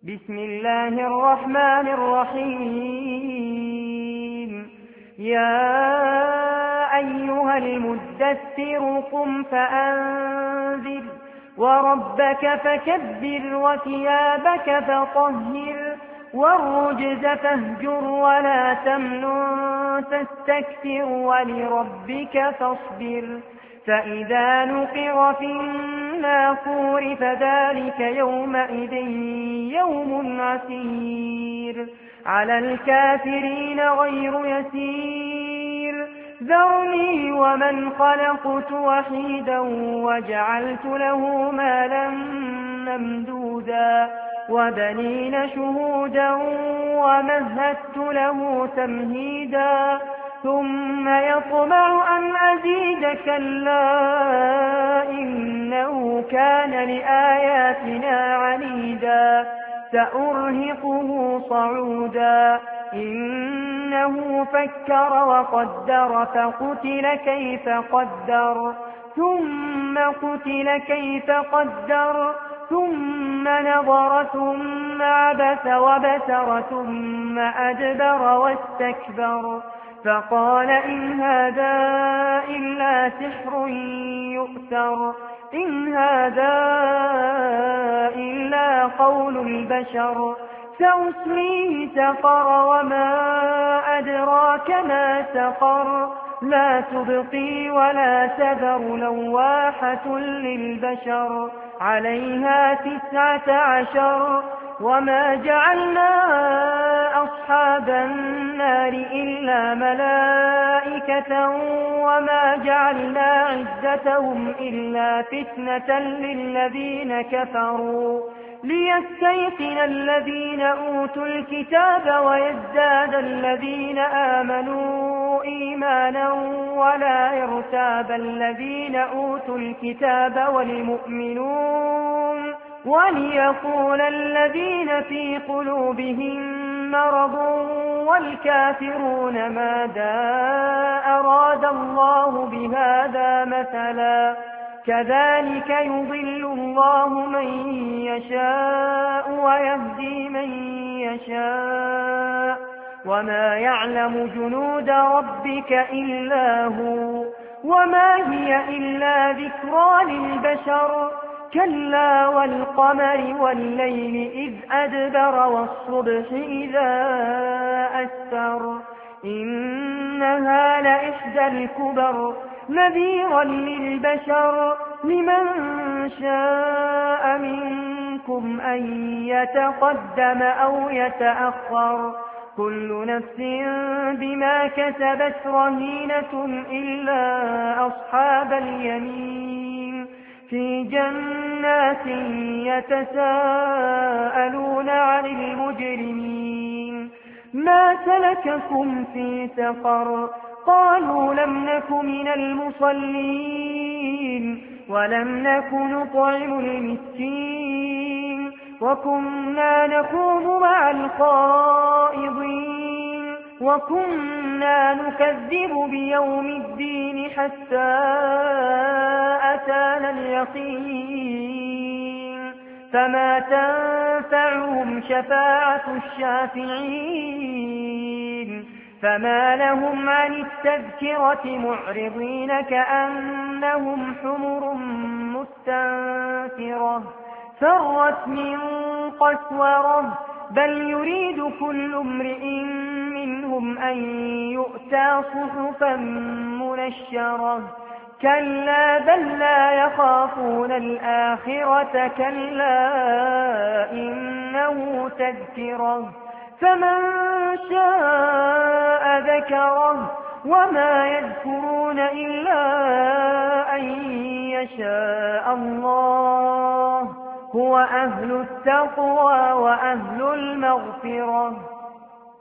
بسم الله الرحمن الرحيم. يا أيها المدثر قم فأنذر وربك فكبر وثيابك فطهر والرجز فاهجر ولا تمنن تستكثر ولربك فاصبر. فإذا نقر في الناقور فذلك يومئذ يوم عسير على الكافرين غير يسير. ذرني ومن خلقت وحيدا وجعلت له مالا ممدودا وبنين شهودا ومهدت له تمهيدا ثم يطمع أن أزيد كلا إنه كان لآياتنا عنيدا سأرهقه صعودا. إنه فكر وقدر فقتل كيف قدر ثم قتل كيف قدر ثم نظر ثم عبس وبسر ثم أدبر واستكبر فقال إن هذا إلا سحر يؤثر إن هذا إلا قول البشر. سأصليه سقر وما أدراك ما سقر لا تبقي ولا تذر لواحة للبشر عليها 19 وما جعلنا أصحاب النار إلا ملائكة وما جعلنا عدتهم إلا فتنة للذين كفروا ليستيقن الذين أوتوا الكتاب ويزداد الذين آمنوا إيمانا ولا يرتاب الذين أوتوا الكتاب والمؤمنون وليقول الذين في قلوبهم مرض والكافرون ماذا أراد الله بهذا مثلا كذلك يضل الله من يشاء ويهدي من يشاء وما يعلم جنود ربك إلا هو وما هي إلا ذكرى للبشر. كلا والقمر والليل إذ أدبر والصبح إذا أسفر إنها لإحدى الكبر نذيرا للبشر لمن شاء منكم أن يتقدم أو يتأخر كل نفس بما كسبت رهينة إلا أصحاب اليمين في جنات يتساءلون عن المجرمين ما سلككم في سقر قالوا لم نك من المصلين ولم نك نطعم المسكين وكنا نخوض مع الخائضين وكنا نكذب بيوم الدين حتى أتانا اليقين فما تنفعهم شفاعة الشافعين. فما لهم عن التذكرة معرضين كأنهم حمر مستنفرة فرت من قسورة بل يريد كل امرئ منهم أن يؤتى صحفا منشرة كلا بل لا يخافون الآخرة كلا إنه تذكرة فمن شاء ذكره وما يذكرون إلا أن يشاء الله هو أهل التقوى وأهل المغفرة.